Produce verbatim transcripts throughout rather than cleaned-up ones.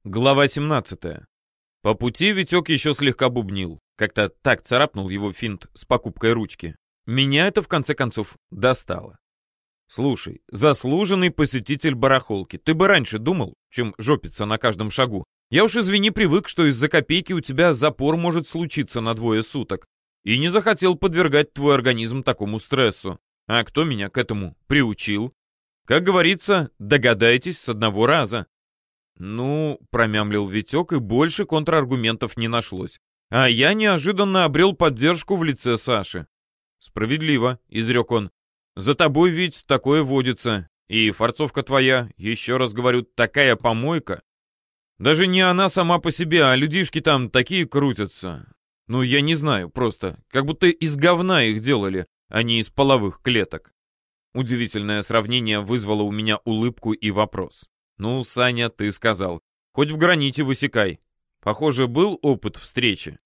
Глава семнадцатая. По пути Витек еще слегка бубнил. Как-то так царапнул его финт с покупкой ручки. Меня это, в конце концов, достало. Слушай, заслуженный посетитель барахолки, ты бы раньше думал, чем жопиться на каждом шагу. Я уж, извини, привык, что из-за копейки у тебя запор может случиться на двое суток. И не захотел подвергать твой организм такому стрессу. А кто меня к этому приучил? Как говорится, догадайтесь с одного раза. «Ну», — промямлил Витек, и больше контраргументов не нашлось. А я неожиданно обрел поддержку в лице Саши. «Справедливо», — изрек он. «За тобой ведь такое водится. И форцовка твоя, еще раз говорю, такая помойка. Даже не она сама по себе, а людишки там такие крутятся. Ну, я не знаю, просто, как будто из говна их делали, а не из половых клеток». Удивительное сравнение вызвало у меня улыбку и вопрос. «Ну, Саня, ты сказал. Хоть в граните высекай. Похоже, был опыт встречи».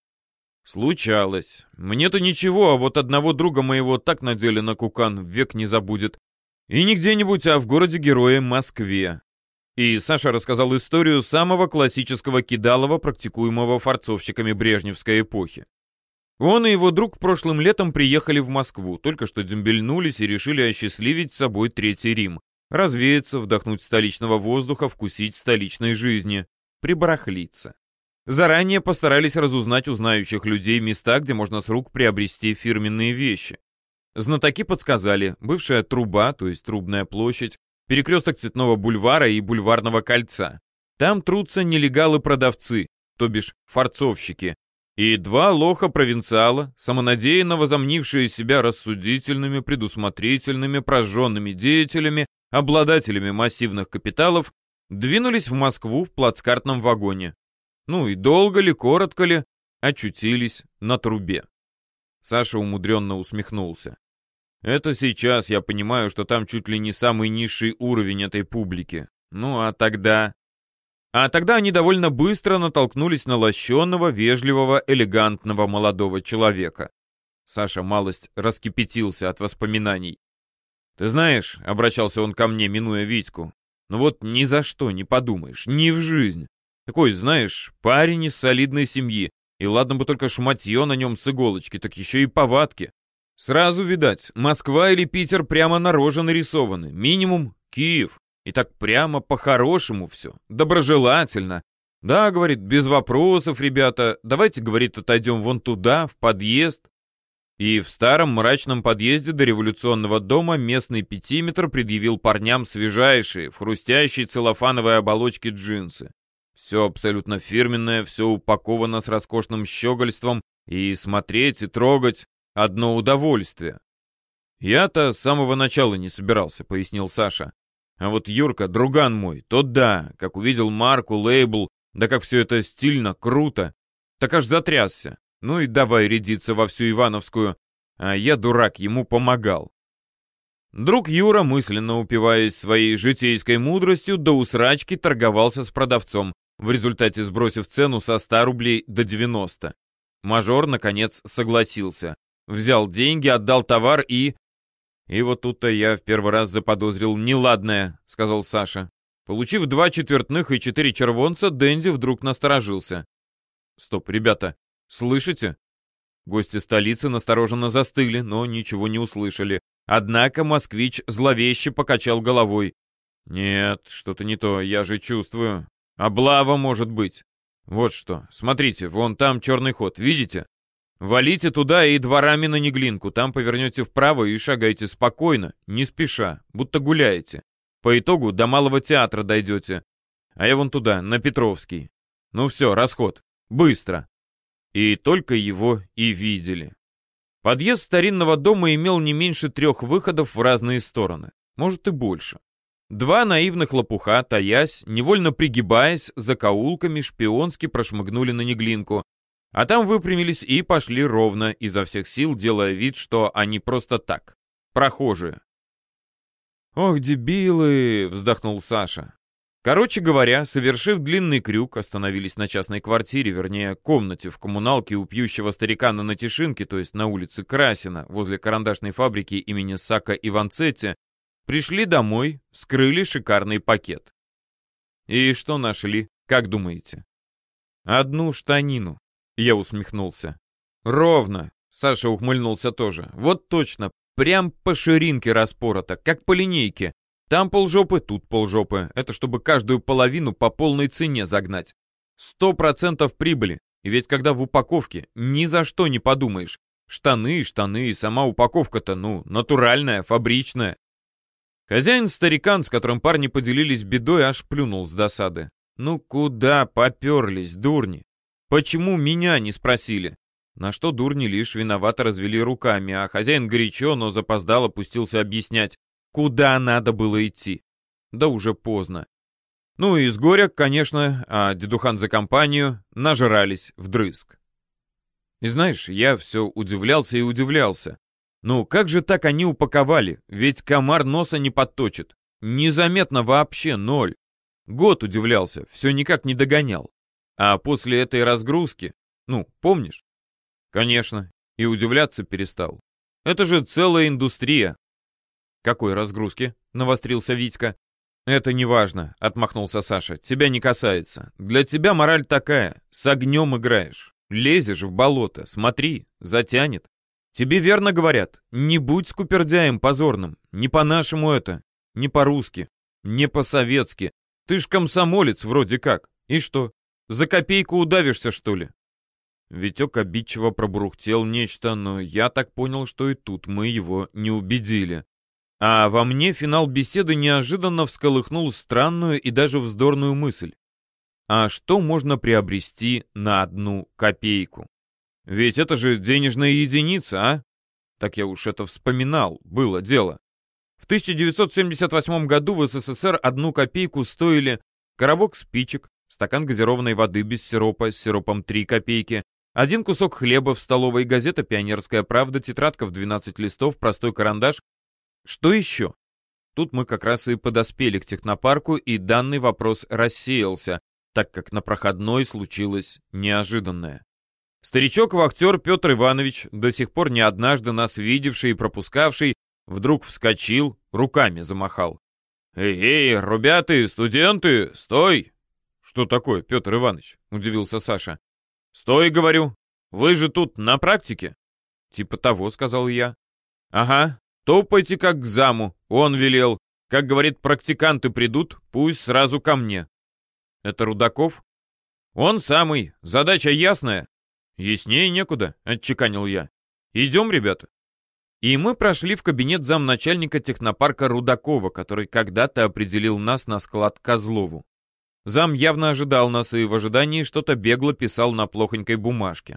«Случалось. Мне-то ничего, а вот одного друга моего так надели на кукан, век не забудет. И не где-нибудь, а в городе-герое Москве». И Саша рассказал историю самого классического кидалова, практикуемого форцовщиками брежневской эпохи. Он и его друг прошлым летом приехали в Москву, только что дембельнулись и решили осчастливить собой Третий Рим. Развеяться, вдохнуть столичного воздуха, вкусить столичной жизни, прибарахлиться. Заранее постарались разузнать у знающих людей места, где можно с рук приобрести фирменные вещи. Знатоки подсказали: бывшая труба, то есть Трубная площадь, перекресток Цветного бульвара и Бульварного кольца. Там трутся нелегалы-продавцы, то бишь форцовщики, и два лоха-провинциала, самонадеянно возомнившие себя рассудительными, предусмотрительными, прожженными деятелями, обладателями массивных капиталов, двинулись в Москву в плацкартном вагоне. Ну и долго ли, коротко ли, очутились на трубе. Саша умудренно усмехнулся. Это сейчас я понимаю, что там чуть ли не самый низший уровень этой публики. Ну а тогда... А тогда они довольно быстро натолкнулись на лощеного, вежливого, элегантного молодого человека. Саша малость раскипятился от воспоминаний. «Ты знаешь», — обращался он ко мне, минуя Витьку, «ну вот ни за что не подумаешь, ни в жизнь. Такой, знаешь, парень из солидной семьи, и ладно бы только шматье на нем с иголочки, так еще и повадки. Сразу видать, Москва или Питер прямо на роже нарисованы, минимум Киев. И так прямо по-хорошему все, доброжелательно. Да, говорит, без вопросов, ребята, давайте, говорит, отойдем вон туда, в подъезд». И в старом мрачном подъезде до революционного дома местный пятиметр предъявил парням свежайшие, в хрустящей целлофановой оболочке джинсы. Все абсолютно фирменное, все упаковано с роскошным щегольством, и смотреть, и трогать — одно удовольствие. «Я-то с самого начала не собирался», — пояснил Саша. «А вот Юрка, друган мой, тот да, как увидел марку, лейбл, да как все это стильно, круто, так аж затрясся. Ну и давай рядиться во всю Ивановскую, а я, дурак, ему помогал». Друг Юра, мысленно упиваясь своей житейской мудростью, до усрачки торговался с продавцом, в результате сбросив цену со ста рублей до девяноста. Мажор, наконец, согласился. Взял деньги, отдал товар и... «И вот тут-то я в первый раз заподозрил неладное», — сказал Саша. Получив два четвертных и четыре червонца, Дэнди вдруг насторожился. «Стоп, ребята, слышите?» Гости столицы настороженно застыли, но ничего не услышали. Однако москвич зловеще покачал головой. «Нет, что-то не то, я же чувствую. Облава может быть. Вот что, смотрите, вон там черный ход, видите? Валите туда и дворами на Неглинку, там повернете вправо и шагайте спокойно, не спеша, будто гуляете. По итогу до Малого театра дойдете, а я вон туда, на Петровский. Ну все, расход, быстро». И только его и видели. Подъезд старинного дома имел не меньше трех выходов в разные стороны, может и больше. Два наивных лопуха, таясь, невольно пригибаясь, закоулками шпионски прошмыгнули на Неглинку, а там выпрямились и пошли ровно, изо всех сил делая вид, что они просто так, прохожие. «Ох, дебилы!» — вздохнул Саша. Короче говоря, совершив длинный крюк, остановились на частной квартире, вернее, комнате в коммуналке у пьющего старика на Натишинке, то есть на улице Красина, возле карандашной фабрики имени Сака и Ванцетти, пришли домой, вскрыли шикарный пакет. И что нашли? Как думаете? Одну штанину. Я усмехнулся. Ровно. Саша ухмыльнулся тоже. Вот точно. Прям по ширинке распорота, как по линейке. Там полжопы, тут полжопы. Это чтобы каждую половину по полной цене загнать. Сто процентов прибыли. И ведь когда в упаковке, ни за что не подумаешь. Штаны, штаны, и сама упаковка-то, ну, натуральная, фабричная. Хозяин-старикан, с которым парни поделились бедой, аж плюнул с досады. Ну куда поперлись, дурни? Почему меня не спросили? На что дурни лишь виновато развели руками, а хозяин горячо, но запоздало пустился объяснять, куда надо было идти. Да уже поздно. Ну и с горя, конечно, а дедухан за компанию нажрались вдрызг. И знаешь, я все удивлялся и удивлялся. Ну как же так они упаковали? Ведь комар носа не подточит. Незаметно вообще ноль. Год удивлялся, все никак не догонял. А после этой разгрузки, ну, помнишь? Конечно, и удивляться перестал. Это же целая индустрия. Какой разгрузки? Навострился Витька. Это не важно, отмахнулся Саша. Тебя не касается. Для тебя мораль такая: с огнем играешь. Лезешь в болото, смотри, затянет. Тебе верно говорят: не будь скупердяем позорным. Не по-нашему это, не по-русски, не по-советски. Ты ж комсомолец вроде как. И что, за копейку удавишься, что ли? Витек обидчиво пробурухтел нечто, но я так понял, что и тут мы его не убедили. А во мне финал беседы неожиданно всколыхнул странную и даже вздорную мысль. А что можно приобрести на одну копейку? Ведь это же денежная единица, а? Так я уж это вспоминал, было дело. В тысяча девятьсот семьдесят восьмом году в СССР одну копейку стоили коробок спичек, стакан газированной воды без сиропа с сиропом три копейки, один кусок хлеба в столовой, газета «Пионерская правда», тетрадка в двенадцать листов, простой карандаш. Что еще? Тут мы как раз и подоспели к технопарку, и данный вопрос рассеялся, так как на проходной случилось неожиданное. Старичок-вахтер Петр Иванович, до сих пор не однажды нас видевший и пропускавший, вдруг вскочил, руками замахал. «Эй, эй, ребята, студенты, стой!» «Что такое, Петр Иванович?» — удивился Саша. «Стой, говорю, вы же тут на практике?» «Типа того», — сказал я. «Ага, топайте как к заму, он велел. Как говорит, практиканты придут, пусть сразу ко мне». «Это Рудаков?» «Он самый, задача ясная?» «Яснее некуда», — отчеканил я. «Идем, ребята». И мы прошли в кабинет замначальника технопарка Рудакова, который когда-то определил нас на склад Козлову. Зам явно ожидал нас и в ожидании что-то бегло писал на плохонькой бумажке.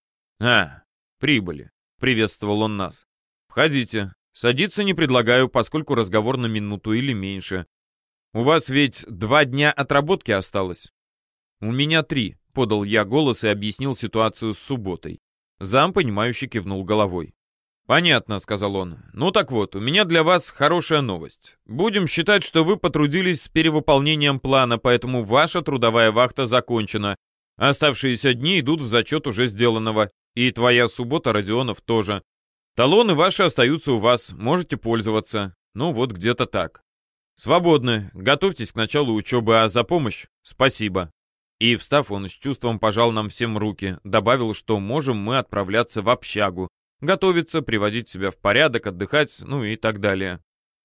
«А, прибыли», — приветствовал он нас. «Входите. Садиться не предлагаю, поскольку разговор на минуту или меньше. У вас ведь два дня отработки осталось?» «У меня три», — подал я голос и объяснил ситуацию с субботой. Зам, понимающе кивнул головой. «Понятно», — сказал он. «Ну так вот, у меня для вас хорошая новость. Будем считать, что вы потрудились с перевыполнением плана, поэтому ваша трудовая вахта закончена. Оставшиеся дни идут в зачет уже сделанного. И твоя суббота, Родионов, тоже. Талоны ваши остаются у вас, можете пользоваться. Ну вот где-то так. Свободны, готовьтесь к началу учебы, а за помощь спасибо». И, встав, он с чувством пожал нам всем руки, добавил, что можем мы отправляться в общагу, готовиться, приводить себя в порядок, отдыхать, ну и так далее.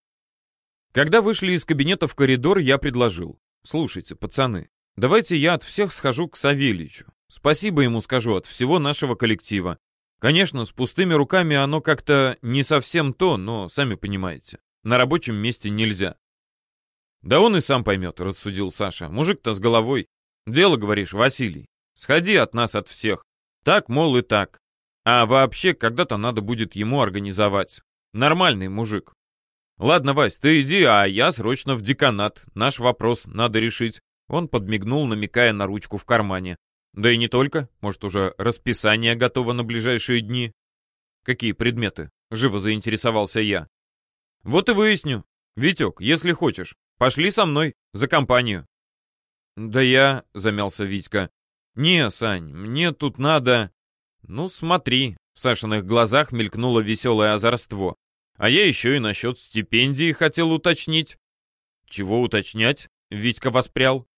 Когда вышли из кабинета в коридор, я предложил. «Слушайте, пацаны, давайте я от всех схожу к Савельичу. Спасибо ему скажу от всего нашего коллектива. Конечно, с пустыми руками оно как-то не совсем то, но, сами понимаете, на рабочем месте нельзя». «Да он и сам поймет», — рассудил Саша. «Мужик-то с головой. Дело, говоришь, Василий. Сходи от нас от всех. Так, мол, и так. А вообще, когда-то надо будет ему организовать. Нормальный мужик. Ладно, Вась, ты иди, а я срочно в деканат. Наш вопрос надо решить». Он подмигнул, намекая на ручку в кармане. «Да и не только. Может, уже расписание готово на ближайшие дни?» «Какие предметы?» — живо заинтересовался я. «Вот и выясню. Витек, если хочешь, пошли со мной, за компанию». «Да я...» — замялся Витька. «Не, Сань, мне тут надо...» «Ну, смотри», — в Сашиных глазах мелькнуло веселое озорство. «А я еще и насчет стипендии хотел уточнить». «Чего уточнять?» — Витька воспрял.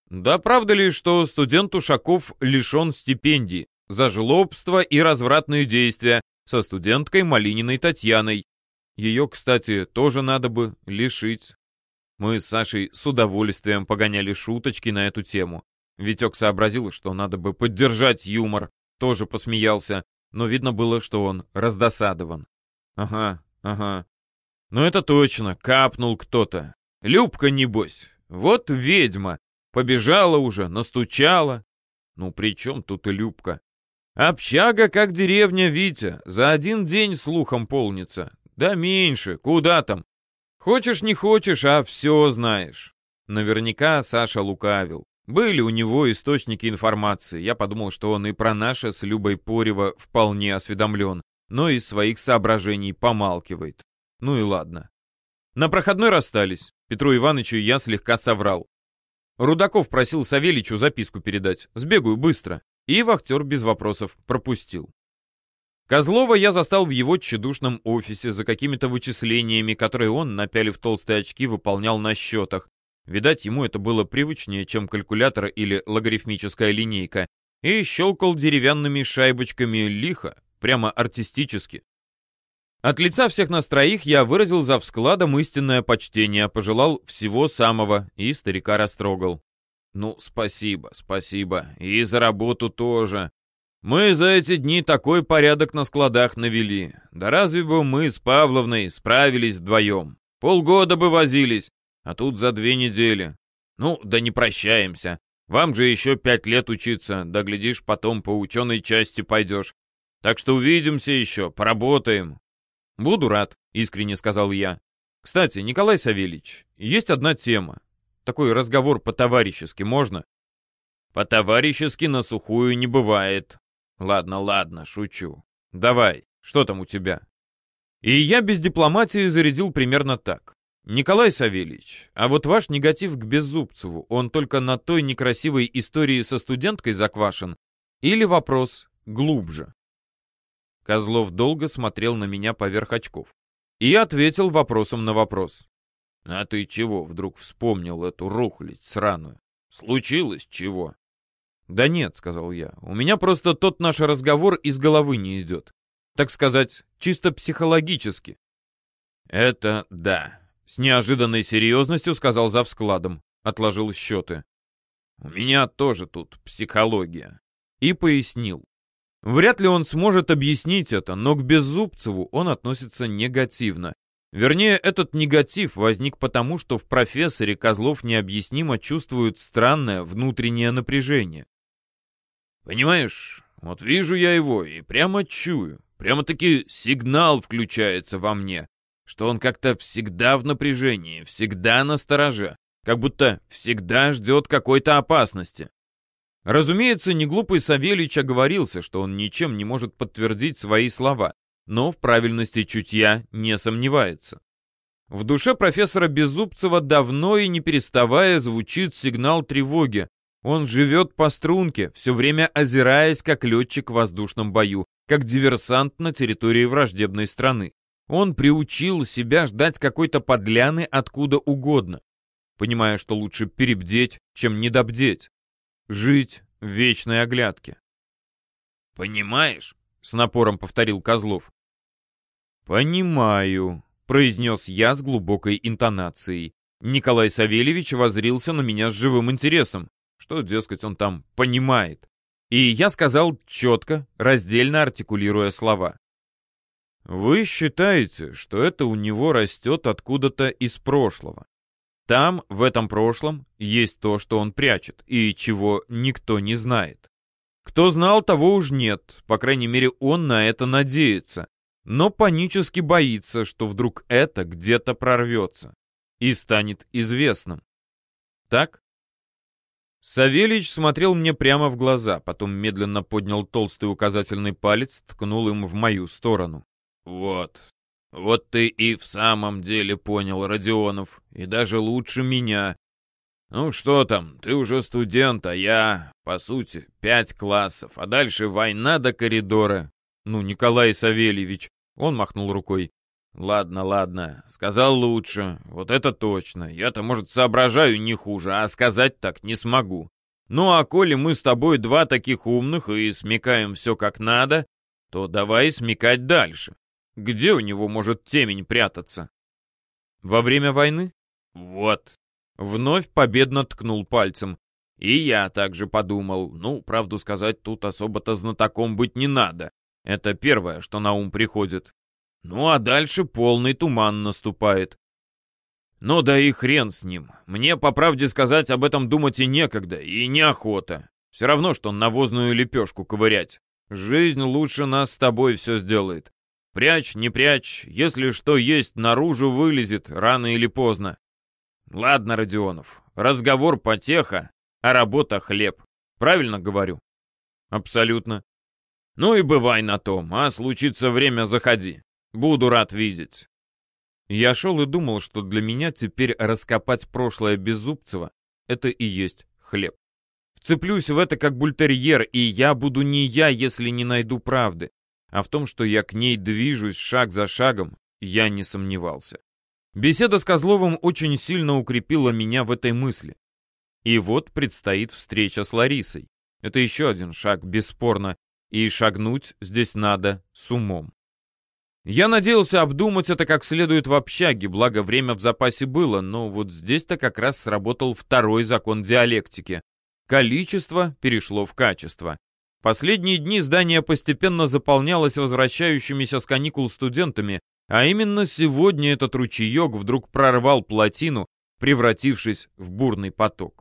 Да правда ли, что студент Ушаков лишен стипендии за жлобство и развратные действия со студенткой Малининой Татьяной? Ее, кстати, тоже надо бы лишить. Мы с Сашей с удовольствием погоняли шуточки на эту тему. Витек сообразил, что надо бы поддержать юмор, тоже посмеялся, но видно было, что он раздосадован. Ага, ага. Ну это точно, капнул кто-то. Любка, небось. Вот ведьма. Побежала уже, настучала. Ну при чем тут и Любка? Общага, как деревня, Витя, за один день слухом полнится. Да меньше, куда там? Хочешь, не хочешь, а все знаешь. Наверняка Саша лукавил. Были у него источники информации. Я подумал, что он и про наше с Любой Порева вполне осведомлен, но из своих соображений помалкивает. Ну и ладно. На проходной расстались. Петру Ивановичу я слегка соврал. Рудаков просил Савельичу записку передать. Сбегаю быстро. И вахтер без вопросов пропустил. Козлова я застал в его тщедушном офисе за какими-то вычислениями, которые он, напялив толстые очки, выполнял на счетах. Видать, ему это было привычнее, чем калькулятор или логарифмическая линейка, и щелкал деревянными шайбочками лихо, прямо артистически. От лица всех нас троих я выразил за вскладом истинное почтение, пожелал всего самого и старика растрогал. Ну, спасибо, спасибо, и за работу тоже. Мы за эти дни такой порядок на складах навели. Да разве бы мы с Павловной справились вдвоем? Полгода бы возились, а тут за две недели. Ну, да не прощаемся. Вам же еще пять лет учиться, да глядишь, потом по ученой части пойдешь. Так что увидимся еще, поработаем. Буду рад, искренне сказал я. Кстати, Николай Савельич, есть одна тема. Такой разговор по-товарищески можно? По-товарищески на сухую не бывает. Ладно, ладно, шучу. Давай, что там у тебя? И я без дипломатии зарядил примерно так. Николай Савельич, а вот ваш негатив к Беззубцеву, он только на той некрасивой истории со студенткой заквашен? Или вопрос глубже? Козлов долго смотрел на меня поверх очков и ответил вопросом на вопрос. А ты чего вдруг вспомнил эту рухлядь сраную? Случилось чего? Да нет, сказал я, у меня просто тот наш разговор из головы не идет. Так сказать, чисто психологически. Это да. С неожиданной серьезностью сказал завскладом. Отложил счеты. У меня тоже тут психология. И пояснил. Вряд ли он сможет объяснить это, но к Беззубцеву он относится негативно. Вернее, этот негатив возник потому, что в профессоре Козлов необъяснимо чувствует странное внутреннее напряжение. Понимаешь, вот вижу я его и прямо чую, прямо-таки сигнал включается во мне, что он как-то всегда в напряжении, всегда настороже, как будто всегда ждет какой-то опасности. Разумеется, неглупый Савельич оговорился, что он ничем не может подтвердить свои слова, но в правильности чутья не сомневается. В душе профессора Беззубцева давно и не переставая звучит сигнал тревоги. Он живет по струнке, все время озираясь, как летчик в воздушном бою, как диверсант на территории враждебной страны. Он приучил себя ждать какой-то подляны откуда угодно, понимая, что лучше перебдеть, чем недобдеть. Жить в вечной оглядке. «Понимаешь?» — с напором повторил Козлов. «Понимаю», — произнес я с глубокой интонацией. Николай Савельевич воззрился на меня с живым интересом. Что, дескать, он там понимает? И я сказал четко, раздельно артикулируя слова. Вы считаете, что это у него растет откуда-то из прошлого. Там, в этом прошлом, есть то, что он прячет, и чего никто не знает. Кто знал, того уж нет, по крайней мере, он на это надеется, но панически боится, что вдруг это где-то прорвется и станет известным. Так? Савельич смотрел мне прямо в глаза, потом медленно поднял толстый указательный палец, ткнул им в мою сторону. «Вот, вот ты и в самом деле понял, Родионов, и даже лучше меня. Ну что там, ты уже студент, а я, по сути, пять классов, а дальше война до коридора». «Ну, Николай Савельевич», — он махнул рукой, Ладно, ладно, сказал лучше, вот это точно. Я-то, может, соображаю не хуже, а сказать так не смогу. Ну а коли мы с тобой два таких умных и смекаем все как надо, то давай смекать дальше. Где у него может темень прятаться? Во время войны? Вот. Вновь победно ткнул пальцем. И я также подумал, ну, правду сказать, тут особо-то знатоком быть не надо. Это первое, что на ум приходит. Ну а дальше полный туман наступает. Ну да и хрен с ним. Мне, по правде сказать, об этом думать и некогда, и неохота. Все равно, что навозную лепешку ковырять. Жизнь лучше нас с тобой все сделает. Прячь, не прячь, если что есть, наружу вылезет, рано или поздно. Ладно, Родионов, разговор потеха, а работа хлеб. Правильно говорю? Абсолютно. Ну и бывай на том, а случится время, заходи. Буду рад видеть. Я шел и думал, что для меня теперь раскопать прошлое Беззубцева — это и есть хлеб. Вцеплюсь в это как бультерьер, и я буду не я, если не найду правды. А в том, что я к ней движусь шаг за шагом, я не сомневался. Беседа с Козловым очень сильно укрепила меня в этой мысли. И вот предстоит встреча с Ларисой. Это еще один шаг, бесспорно, и шагнуть здесь надо с умом. Я надеялся обдумать это как следует в общаге, благо время в запасе было, но вот здесь-то как раз сработал второй закон диалектики. Количество перешло в качество. Последние дни здание постепенно заполнялось возвращающимися с каникул студентами, а именно сегодня этот ручеек вдруг прорвал плотину, превратившись в бурный поток.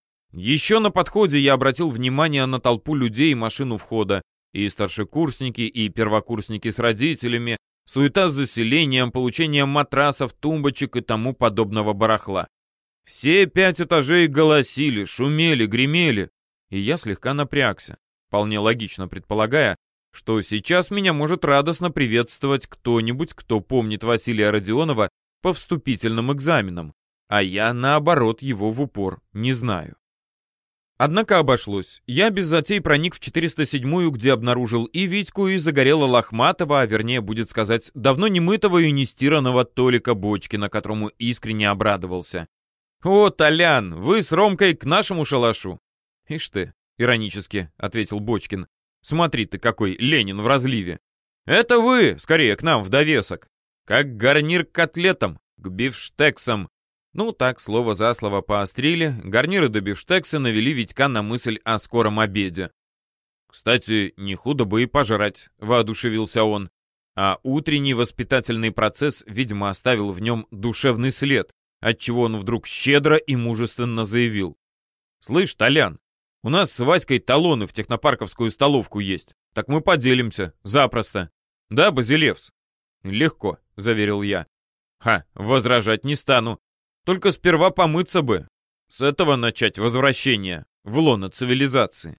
Еще на подходе я обратил внимание на толпу людей и машину входа, и старшекурсники, и первокурсники с родителями, суета с заселением, получением матрасов, тумбочек и тому подобного барахла. Все пять этажей голосили, шумели, гремели, и я слегка напрягся, вполне логично предполагая, что сейчас меня может радостно приветствовать кто-нибудь, кто помнит Василия Родионова по вступительным экзаменам, а я, наоборот, его в упор не знаю. Однако обошлось. Я без затей проник в четыреста седьмую, где обнаружил и Витьку, и загорело лохматого, а вернее, будет сказать, давно не мытого и не стиранного Толика Бочкина, которому искренне обрадовался. «О, Толян, вы с Ромкой к нашему шалашу!» «Ишь ты», — иронически ответил Бочкин, — «смотри ты какой Ленин в разливе!» «Это вы, скорее, к нам в довесок! Как гарнир к котлетам, к бифштексам!» Ну, так, слово за слово поострили, гарниры до бифштекса навели Витька на мысль о скором обеде. «Кстати, не худо бы и пожрать», — воодушевился он. А утренний воспитательный процесс, видимо, оставил в нем душевный след, отчего он вдруг щедро и мужественно заявил. «Слышь, Толян, у нас с Васькой талоны в технопарковскую столовку есть, так мы поделимся, запросто. Да, Базилевс?» «Легко», — заверил я. «Ха, возражать не стану. Только сперва помыться бы. С этого начать возвращение в лоно цивилизации».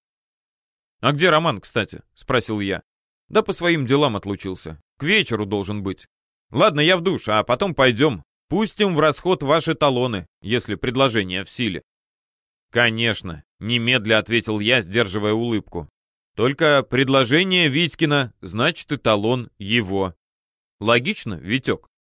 «А где Роман, кстати?» — спросил я. «Да по своим делам отлучился. К вечеру должен быть. Ладно, я в душ, а потом пойдем. Пустим в расход ваши талоны, если предложение в силе». «Конечно», — немедля ответил я, сдерживая улыбку. «Только предложение Витькина, значит и талон его». Логично, Витек?